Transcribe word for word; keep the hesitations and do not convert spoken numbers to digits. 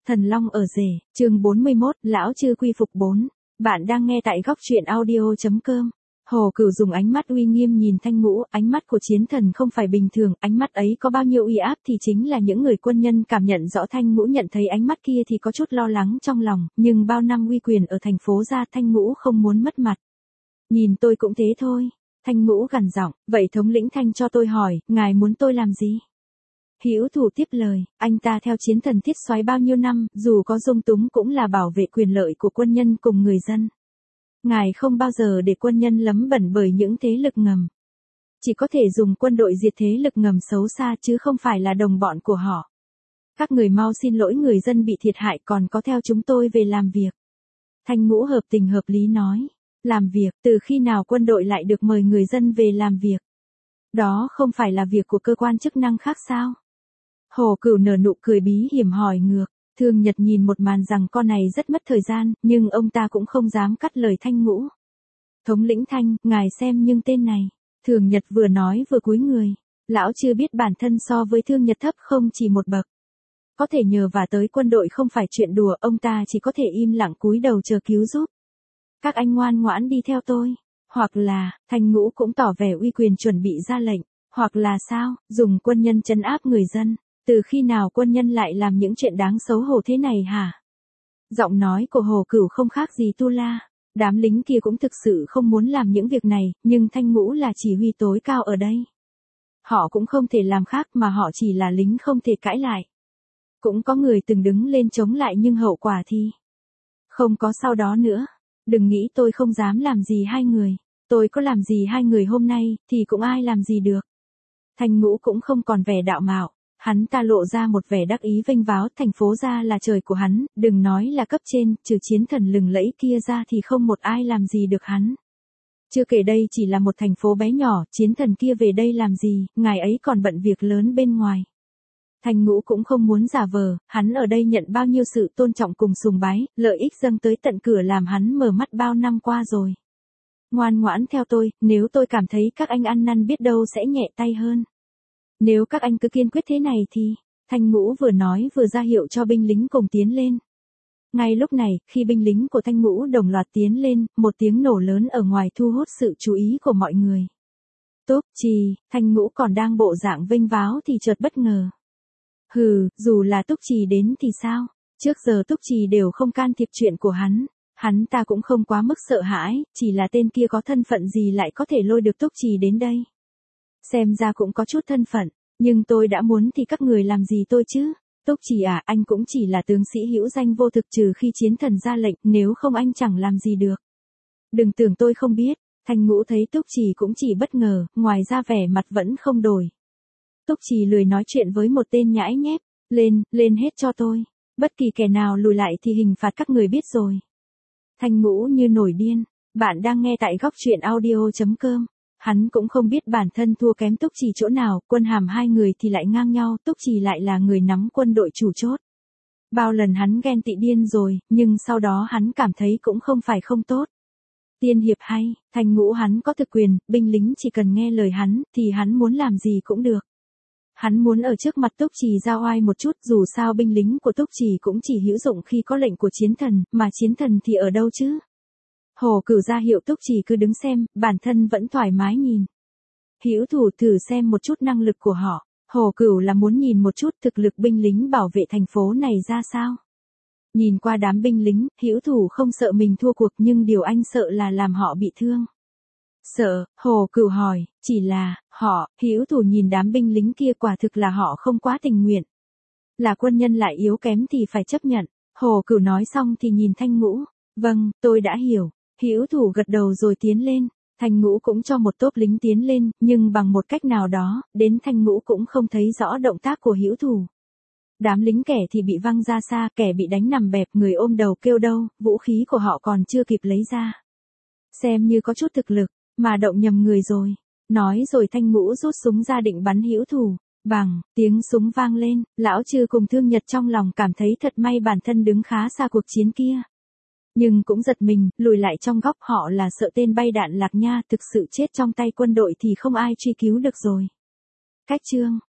Thần Long ở rể, chương bốn mươi mốt, lão chư quy phục bốn. Bạn đang nghe tại góc truyện audio chấm com. Hồ Cửu dùng ánh mắt uy nghiêm nhìn Thanh Ngũ, ánh mắt của chiến thần không phải bình thường, ánh mắt ấy có bao nhiêu uy áp thì chính là những người quân nhân cảm nhận rõ. Thanh Ngũ nhận thấy ánh mắt kia thì có chút lo lắng trong lòng, nhưng bao năm uy quyền ở thành phố ra, Thanh Ngũ không muốn mất mặt. Nhìn tôi cũng thế thôi. Thanh Ngũ gằn giọng, vậy thống lĩnh Thanh cho tôi hỏi, ngài muốn tôi làm gì? Hữu Thủ tiếp lời, anh ta theo chiến thần Thiết Soái bao nhiêu năm, dù có dung túng cũng là bảo vệ quyền lợi của quân nhân cùng người dân. Ngài không bao giờ để quân nhân lấm bẩn bởi những thế lực ngầm. Chỉ có thể dùng quân đội diệt thế lực ngầm xấu xa chứ không phải là đồng bọn của họ. Các người mau xin lỗi người dân bị thiệt hại, còn có theo chúng tôi về làm việc. Thanh Ngũ hợp tình hợp lý nói. Làm việc, từ khi nào quân đội lại được mời người dân về làm việc? Đó không phải là việc của cơ quan chức năng khác sao? Hồ Cửu nở nụ cười bí hiểm hỏi ngược. Thương Nhật nhìn một màn rằng con này rất mất thời gian, nhưng ông ta cũng không dám cắt lời Thanh Ngũ. Thống lĩnh Thanh, ngài xem nhưng tên này. Thường Nhật vừa nói vừa cúi người. Lão chưa biết bản thân so với Thương Nhật thấp không chỉ một bậc. Có thể nhờ vả tới quân đội không phải chuyện đùa, ông ta chỉ có thể im lặng cúi đầu chờ cứu giúp. Các anh ngoan ngoãn đi theo tôi. Hoặc là, Thanh Ngũ cũng tỏ vẻ uy quyền chuẩn bị ra lệnh. Hoặc là sao, dùng quân nhân trấn áp người dân. Từ khi nào quân nhân lại làm những chuyện đáng xấu hổ thế này hả? Giọng nói của Hồ Cửu không khác gì tu la. Đám lính kia cũng thực sự không muốn làm những việc này, nhưng Thanh Ngũ là chỉ huy tối cao ở đây. Họ cũng không thể làm khác mà họ chỉ là lính không thể cãi lại. Cũng có người từng đứng lên chống lại nhưng hậu quả thì không có sau đó nữa. Đừng nghĩ tôi không dám làm gì hai người. Tôi có làm gì hai người hôm nay thì cũng ai làm gì được. Thanh Ngũ cũng không còn vẻ đạo mạo. Hắn ta lộ ra một vẻ đắc ý vênh váo, thành phố ra là trời của hắn, đừng nói là cấp trên, trừ chiến thần lừng lẫy kia ra thì không một ai làm gì được hắn. Chưa kể đây chỉ là một thành phố bé nhỏ, chiến thần kia về đây làm gì, ngài ấy còn bận việc lớn bên ngoài. Thanh Ngũ cũng không muốn giả vờ, hắn ở đây nhận bao nhiêu sự tôn trọng cùng sùng bái, lợi ích dâng tới tận cửa làm hắn mở mắt bao năm qua rồi. Ngoan ngoãn theo tôi, nếu tôi cảm thấy các anh ăn năn biết đâu sẽ nhẹ tay hơn. Nếu các anh cứ kiên quyết thế này thì, Thanh Ngũ vừa nói vừa ra hiệu cho binh lính cùng tiến lên. Ngay lúc này, khi binh lính của Thanh Ngũ đồng loạt tiến lên, một tiếng nổ lớn ở ngoài thu hút sự chú ý của mọi người. Túc Trì, Thanh Ngũ còn đang bộ dạng vênh váo thì chợt bất ngờ. Hừ, dù là Túc Trì đến thì sao? Trước giờ Túc Trì đều không can thiệp chuyện của hắn. Hắn ta cũng không quá mức sợ hãi, chỉ là tên kia có thân phận gì lại có thể lôi được Túc Trì đến đây. Xem ra cũng có chút thân phận, nhưng tôi đã muốn thì các người làm gì tôi chứ? Túc Trì à, anh cũng chỉ là tướng sĩ hữu danh vô thực trừ khi chiến thần ra lệnh, nếu không anh chẳng làm gì được. Đừng tưởng tôi không biết, Thanh Ngũ thấy Túc Trì cũng chỉ bất ngờ, ngoài ra vẻ mặt vẫn không đổi. Túc Trì lười nói chuyện với một tên nhãi nhép, lên, lên hết cho tôi, bất kỳ kẻ nào lùi lại thì hình phạt các người biết rồi. Thanh Ngũ như nổi điên, bạn đang nghe tại góc truyện audio chấm com. Hắn cũng không biết bản thân thua kém Túc Trì chỗ nào, quân hàm hai người thì lại ngang nhau, Túc Trì lại là người nắm quân đội chủ chốt. Bao lần hắn ghen tị điên rồi, nhưng sau đó hắn cảm thấy cũng không phải không tốt. Tiên hiệp hay, Thanh Ngũ hắn có thực quyền, binh lính chỉ cần nghe lời hắn, thì hắn muốn làm gì cũng được. Hắn muốn ở trước mặt Túc Trì ra oai một chút, dù sao binh lính của Túc Trì cũng chỉ hữu dụng khi có lệnh của chiến thần, mà chiến thần thì ở đâu chứ? Hồ Cửu ra hiệu Túc Trì cứ đứng xem, bản thân vẫn thoải mái nhìn. Hữu Thủ thử xem một chút năng lực của họ. Hồ Cửu là muốn nhìn một chút thực lực binh lính bảo vệ thành phố này ra sao. Nhìn qua đám binh lính, Hữu Thủ không sợ mình thua cuộc, nhưng điều anh sợ là làm họ bị thương. Sợ? Hồ Cửu hỏi, chỉ là, họ, Hữu Thủ nhìn đám binh lính kia quả thực là họ không quá tình nguyện. Là quân nhân lại yếu kém thì phải chấp nhận. Hồ Cửu nói xong thì nhìn Thanh Ngũ. Vâng, tôi đã hiểu. Hữu Thủ gật đầu rồi tiến lên. Thanh Ngũ cũng cho một tốp lính tiến lên, nhưng bằng một cách nào đó, đến Thanh Ngũ cũng không thấy rõ động tác của Hữu Thủ. Đám lính kẻ thì bị văng ra xa, kẻ bị đánh nằm bẹp, người ôm đầu kêu đau, vũ khí của họ còn chưa kịp lấy ra. Xem như có chút thực lực, mà động nhầm người rồi. Nói rồi Thanh Ngũ rút súng ra định bắn Hữu Thủ. Bằng, tiếng súng vang lên, lão Trư cùng Thương Nhật trong lòng cảm thấy thật may bản thân đứng khá xa cuộc chiến kia. Nhưng cũng giật mình, lùi lại trong góc, họ là sợ tên bay đạn lạc nha, thực sự chết trong tay quân đội thì không ai truy cứu được rồi. Cách chương